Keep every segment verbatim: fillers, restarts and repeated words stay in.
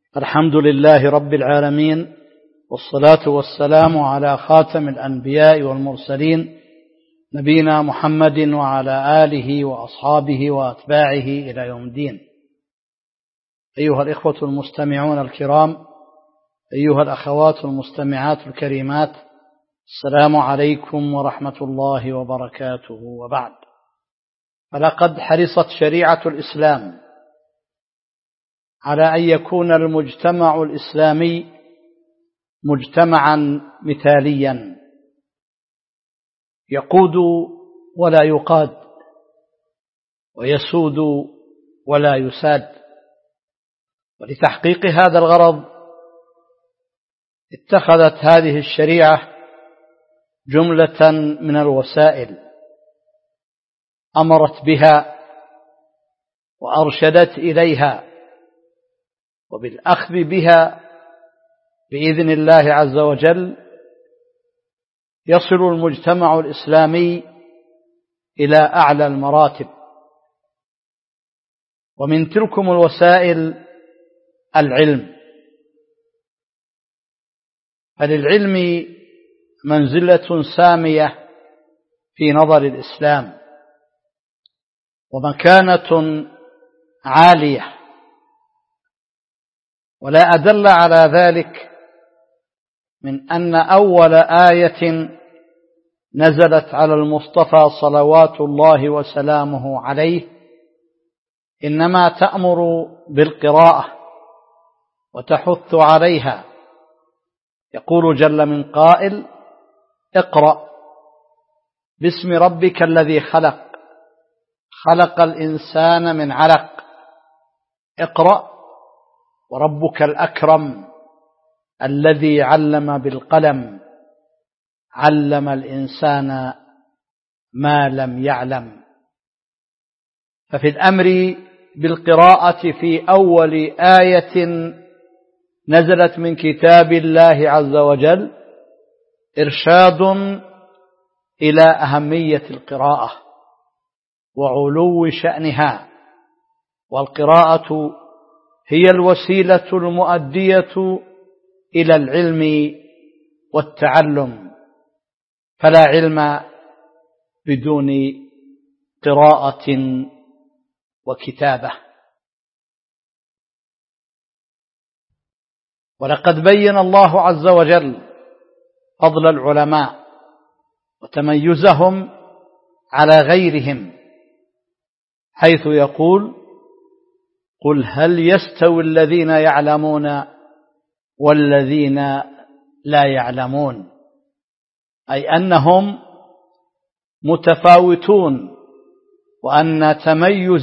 الحمد لله رب العالمين، والصلاة والسلام على خاتم الأنبياء والمرسلين نبينا محمد وعلى آله وأصحابه وأتباعه إلى يوم الدين. أيها الإخوة المستمعون الكرام، أيها الأخوات المستمعات الكريمات، السلام عليكم ورحمة الله وبركاته. وبعد، فلقد حرصت شريعة الإسلام على أن يكون المجتمع الإسلامي مجتمعا مثاليا يقود ولا يقاد، ويسود ولا يساد. ولتحقيق هذا الغرض اتخذت هذه الشريعة جملة من الوسائل أمرت بها وأرشدت إليها، وبالأخذ بها بإذن الله عز وجل يصل المجتمع الإسلامي إلى أعلى المراتب. ومن تلكم الوسائل العلم، فللعلم منزلة سامية في نظر الإسلام ومكانة عالية، ولا أدل على ذلك من أن أول آية نزلت على المصطفى صلوات الله وسلامه عليه إنما تأمر بالقراءة وتحث عليها. يقول جل من قائل: اقرأ باسم ربك الذي خلق خلق الإنسان من علق اقرأ وربك الأكرم الذي علم بالقلم علم الإنسان ما لم يعلم. ففي الأمر بالقراءة في أول آية نزلت من كتاب الله عز وجل إرشاد إلى أهمية القراءة وعلو شأنها، والقراءة هي الوسيلة المؤدية إلى العلم والتعلم، فلا علم بدون قراءة وكتابة. ولقد بين الله عز وجل فضل العلماء وتميزهم على غيرهم، حيث يقول: قل هل يستوي الذين يعلمون والذين لا يعلمون، أي أنهم متفاوتون، وأن تميز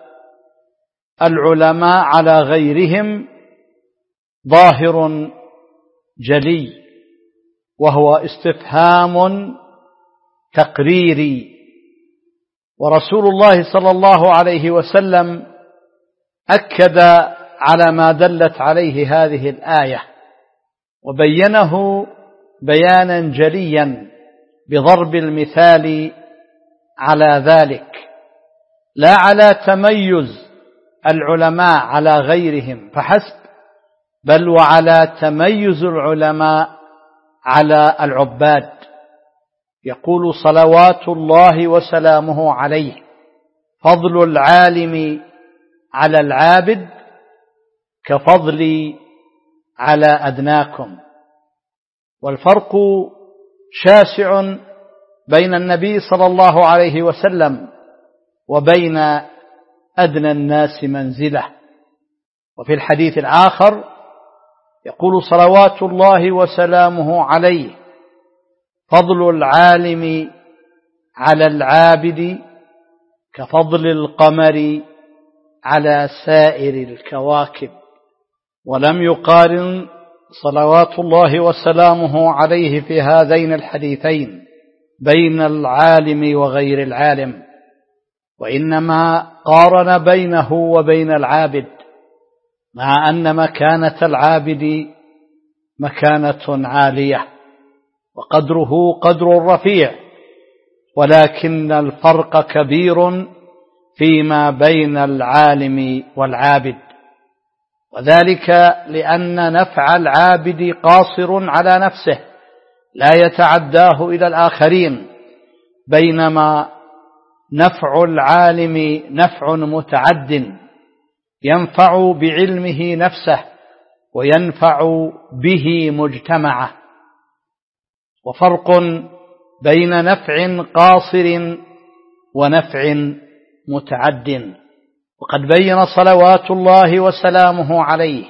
العلماء على غيرهم ظاهر جلي، وهو استفهام تقريري. ورسول الله صلى الله عليه وسلم أكد على ما دلت عليه هذه الآية وبينه بيانا جليا بضرب المثال على ذلك، لا على تميز العلماء على غيرهم فحسب، بل وعلى تميز العلماء على العباد. يقول صلوات الله وسلامه عليه: فضل العالم على العابد كفضلي على أدناكم. والفرق شاسع بين النبي صلى الله عليه وسلم وبين أدنى الناس منزلة. وفي الحديث الآخر يقول صلوات الله وسلامه عليه: فضل العالم على العابد كفضل القمر على سائر الكواكب. ولم يقارن صلوات الله وسلامه عليه في هذين الحديثين بين العالم وغير العالم، وإنما قارن بينه وبين العابد، مع أن مكانة العابد مكانة عالية وقدره قدر رفيع، ولكن الفرق كبير فيما بين العالم والعابد. وذلك لأن نفع العابد قاصر على نفسه لا يتعداه إلى الآخرين، بينما نفع العالم نفع متعد ينفع بعلمه نفسه وينفع به مجتمعه. وفرق بين نفع قاصر ونفع متعد. وقد بين صلوات الله وسلامه عليه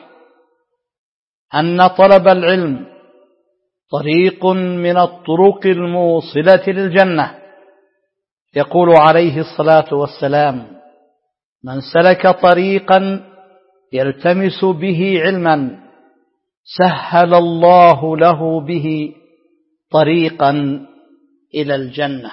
أن طلب العلم طريق من الطرق الموصلة للجنة. يقول عليه الصلاة والسلام: من سلك طريقا يلتمس به علما سهل الله له به طريقا إلى الجنة.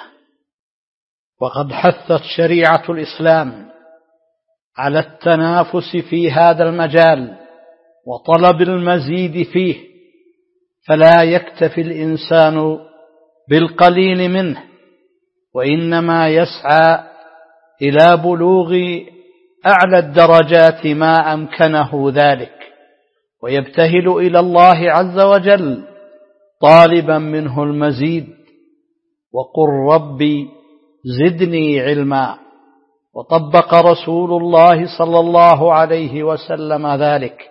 وقد حثت شريعة الإسلام على التنافس في هذا المجال وطلب المزيد فيه، فلا يكتفي الإنسان بالقليل منه، وإنما يسعى إلى بلوغ أعلى الدرجات ما أمكنه ذلك، ويبتهل إلى الله عز وجل طالبا منه المزيد. وقل ربي زدني علما. وطبق رسول الله صلى الله عليه وسلم ذلك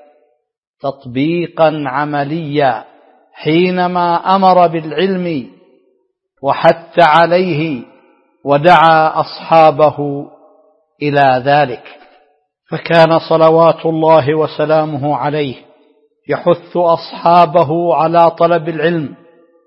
تطبيقا عمليا حينما أمر بالعلم وحث عليه ودعا أصحابه إلى ذلك. فكان صلوات الله وسلامه عليه يحث أصحابه على طلب العلم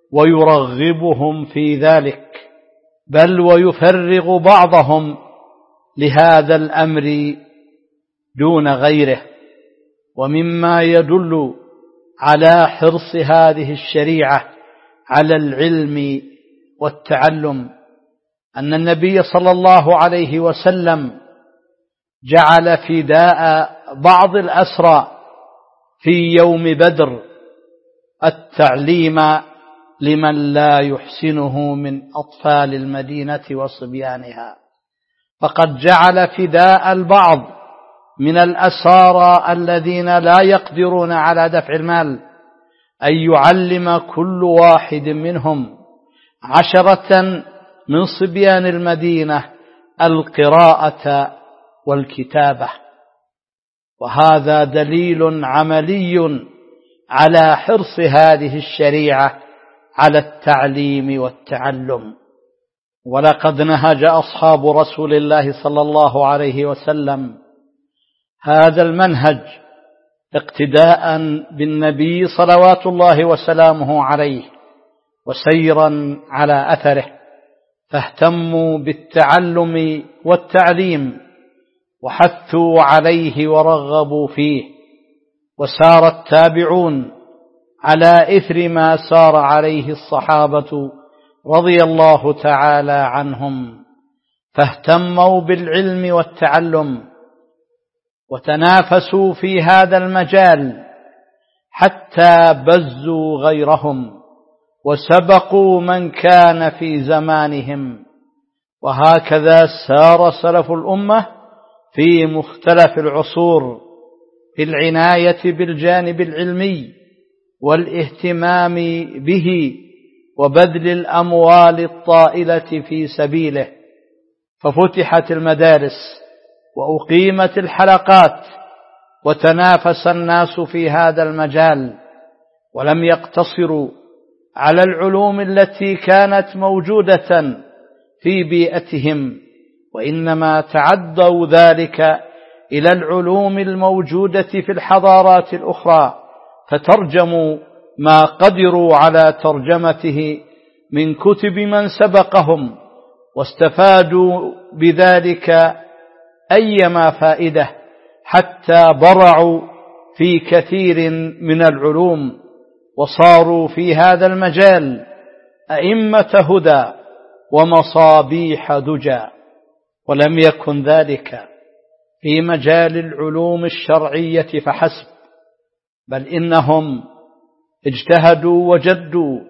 ويرغبهم في ذلك، بل ويفرغ بعضهم لهذا الأمر دون غيره. ومما يدل على حرص هذه الشريعة على العلم والتعلم أن النبي صلى الله عليه وسلم جعل فداء بعض الأسرى في يوم بدر التعليم لمن لا يحسنه من أطفال المدينة وصبيانها، فقد جعل فداء البعض من الأسارى الذين لا يقدرون على دفع المال أن يعلم كل واحد منهم عشرة من صبيان المدينة القراءة والكتابة. وهذا دليل عملي على حرص هذه الشريعة على التعليم والتعلم. ولقد نهج أصحاب رسول الله صلى الله عليه وسلم هذا المنهج اقتداء بالنبي صلوات الله وسلامه عليه وسيرا على أثره، فاهتموا بالتعلم والتعليم وحثوا عليه ورغبوا فيه، وسار التابعون على إثر ما سار عليه الصحابة رضي الله تعالى عنهم، فاهتموا بالعلم والتعلم وتنافسوا في هذا المجال حتى بزوا غيرهم وسبقوا من كان في زمانهم. وهكذا سار سلف الأمة في مختلف العصور في العناية بالجانب العلمي والاهتمام به وبذل الأموال الطائلة في سبيله، ففتحت المدارس وأقيمت الحلقات وتنافس الناس في هذا المجال، ولم يقتصروا على العلوم التي كانت موجودة في بيئتهم، وإنما تعدوا ذلك إلى العلوم الموجودة في الحضارات الأخرى، فترجموا ما قدروا على ترجمته من كتب من سبقهم، واستفادوا بذلك أيما فائدة، حتى برعوا في كثير من العلوم وصاروا في هذا المجال أئمة هدى ومصابيح دجى. ولم يكن ذلك في مجال العلوم الشرعية فحسب، بل إنهم اجتهدوا وجدوا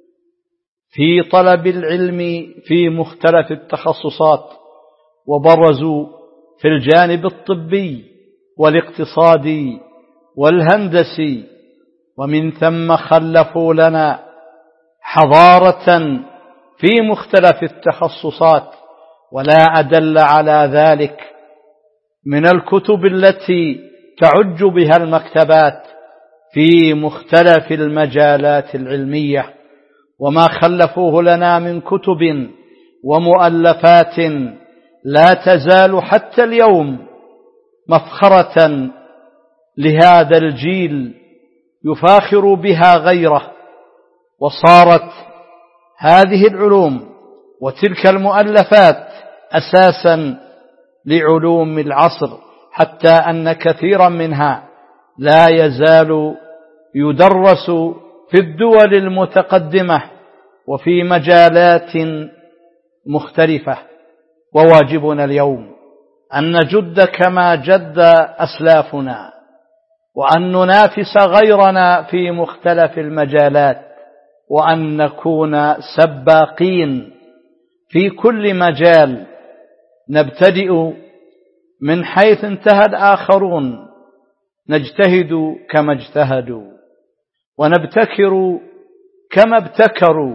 في طلب العلم في مختلف التخصصات، وبرزوا في الجانب الطبي والاقتصادي والهندسي، ومن ثم خلفوا لنا حضارة في مختلف التخصصات. ولا أدل على ذلك من الكتب التي تعج بها المكتبات في مختلف المجالات العلمية، وما خلفوه لنا من كتب ومؤلفات لا تزال حتى اليوم مفخرة لهذا الجيل يفاخر بها غيره. وصارت هذه العلوم وتلك المؤلفات أساسا لعلوم العصر، حتى أن كثيرا منها لا يزال يدرس في الدول المتقدمة وفي مجالات مختلفة. وواجبنا اليوم أن نجد كما جد أسلافنا، وأن ننافس غيرنا في مختلف المجالات، وأن نكون سباقين في كل مجال، نبتدئ من حيث انتهى الآخرون، نجتهد كما اجتهدوا، ونبتكر كما ابتكروا،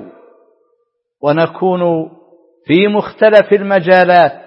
ونكون في مختلف المجالات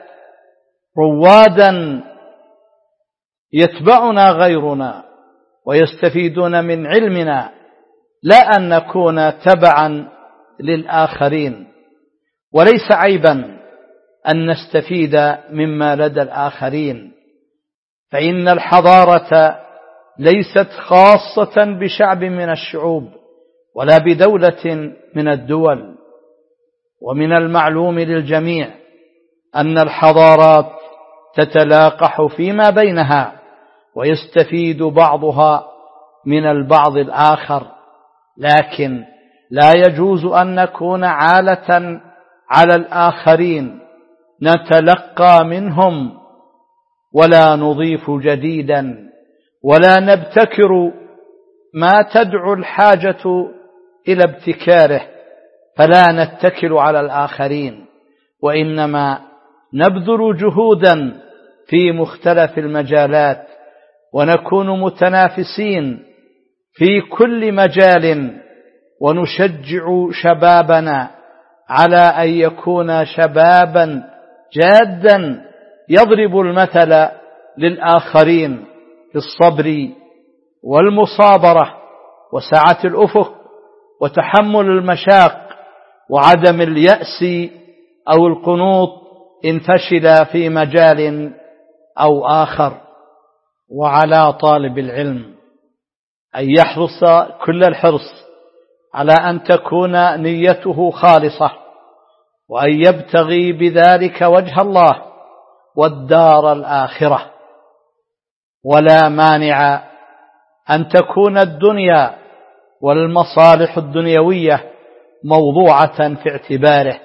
روادا يتبعنا غيرنا ويستفيدون من علمنا، لا أن نكون تبعا للآخرين. وليس عيبا أن نستفيد مما لدى الآخرين، فإن الحضارة ليست خاصة بشعب من الشعوب ولا بدولة من الدول. ومن المعلوم للجميع أن الحضارات تتلاقح فيما بينها، ويستفيد بعضها من البعض الآخر، لكن لا يجوز أن نكون عالة على الآخرين نتلقى منهم ولا نضيف جديدا، ولا نبتكر ما تدعو الحاجة إلى ابتكاره، فلا نتكل على الآخرين، وإنما نبذل جهودا في مختلف المجالات، ونكون متنافسين في كل مجال، ونشجع شبابنا على أن يكون شبابا جادا يضرب المثل للآخرين في الصبر والمصابرة وسعة الأفق وتحمل المشاق وعدم اليأس أو القنوط إن فشل في مجال أو آخر. وعلى طالب العلم أن يحرص كل الحرص على أن تكون نيته خالصة، وأن يبتغي بذلك وجه الله والدار الآخرة، ولا مانع أن تكون الدنيا والمصالح الدنيوية موضوعة في اعتباره.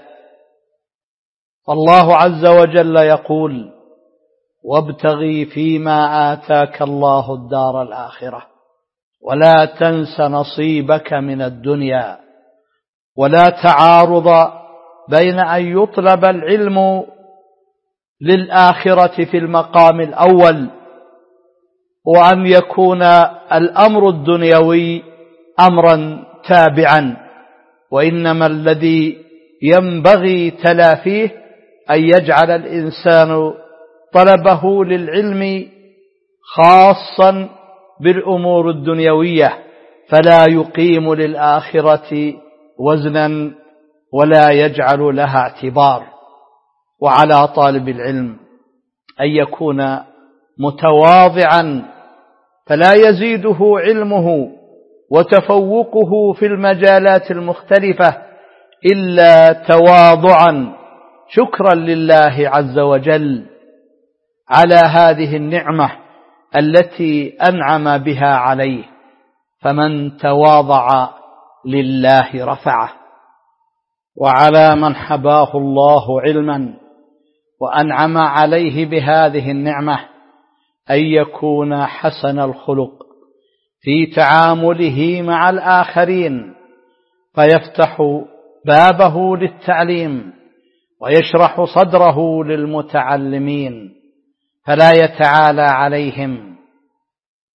فالله عز وجل يقول: وابتغي فيما آتاك الله الدار الآخرة ولا تنس نصيبك من الدنيا. ولا تعارض بين أن يطلب العلم للآخرة في المقام الأول، وأن يكون الأمر الدنيوي أمرا تابعا، وإنما الذي ينبغي تلافيه أن يجعل الإنسان طلبه للعلم خاصا بالأمور الدنيوية، فلا يقيم للآخرة وزنا ولا يجعل لها اعتبار. وعلى طالب العلم أن يكون متواضعا، فلا يزيده علمه وتفوقه في المجالات المختلفة إلا تواضعا شكرا لله عز وجل على هذه النعمة التي أنعم بها عليه، فمن تواضع لله رفعه. وعلى من حباه الله علما وأنعم عليه بهذه النعمة أن يكون حسن الخلق في تعامله مع الآخرين، فيفتح بابه للتعليم ويشرح صدره للمتعلمين، فلا يتعالى عليهم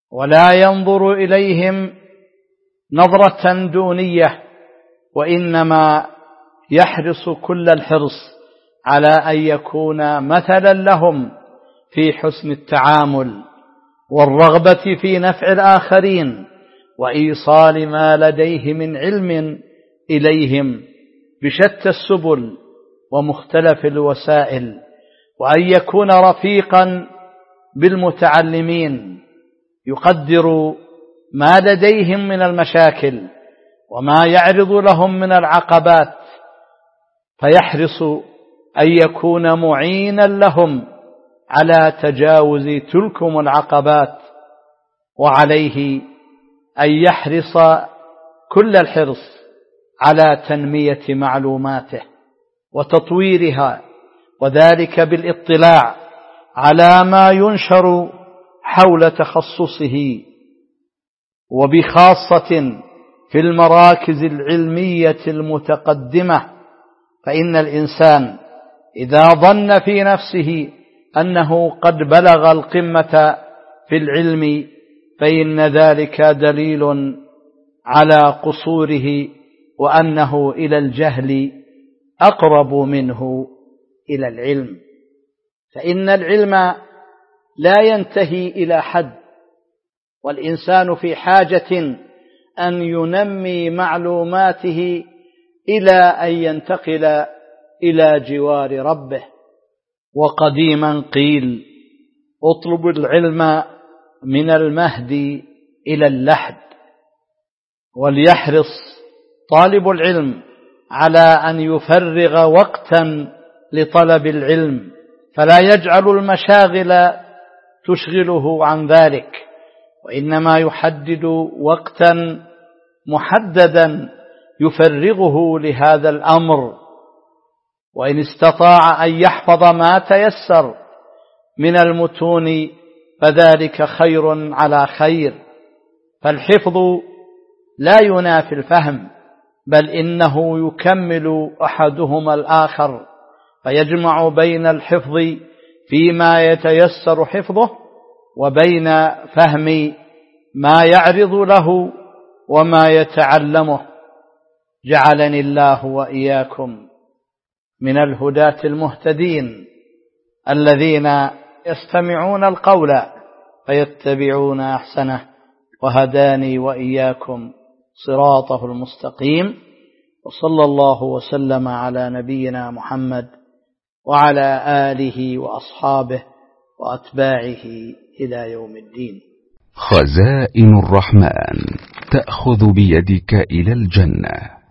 ولا ينظر إليهم نظرة دونية، وإنما يحرص كل الحرص على أن يكون مثلا لهم في حسن التعامل والرغبة في نفع الآخرين وإيصال ما لديه من علم إليهم بشتى السبل ومختلف الوسائل، وأن يكون رفيقا بالمتعلمين يقدر ما لديهم من المشاكل وما يعرض لهم من العقبات، فيحرص أن يكون معينا لهم على تجاوز تلكم العقبات، وعليه أن يحرص كل الحرص على تنمية معلوماته وتطويرها، وذلك بالاطلاع على ما ينشر حول تخصصه، وبخاصة في المراكز العلمية المتقدمة. فإن الإنسان إذا ظن في نفسه أنه قد بلغ القمة في العلم فإن ذلك دليل على قصوره، وأنه إلى الجهل أقرب منه إلى العلم، فإن العلم لا ينتهي إلى حد، والإنسان في حاجة أن ينمي معلوماته إلى أن ينتقل إلى جوار ربه. وقديما قيل: اطلب العلم من المهد إلى اللحد. وليحرص طالب العلم على أن يفرغ وقتا لطلب العلم، فلا يجعل المشاغل تشغله عن ذلك، وإنما يحدد وقتا محددا يفرغه لهذا الأمر. وإن استطاع أن يحفظ ما تيسر من المتون فذلك خير على خير، فالحفظ لا ينافي الفهم، بل إنه يكمل أحدهما الآخر، فيجمع بين الحفظ فيما يتيسر حفظه وبين فهم ما يعرض له وما يتعلمه. جعلني الله وإياكم من الهداة المهتدين الذين يستمعون القول فيتبعون أحسنه، وهداني وإياكم صراطه المستقيم. وصلى الله وسلم على نبينا محمد وعلى آله وأصحابه وأتباعه إلى يوم الدين. خزائن الرحمن تأخذ بيدك إلى الجنة.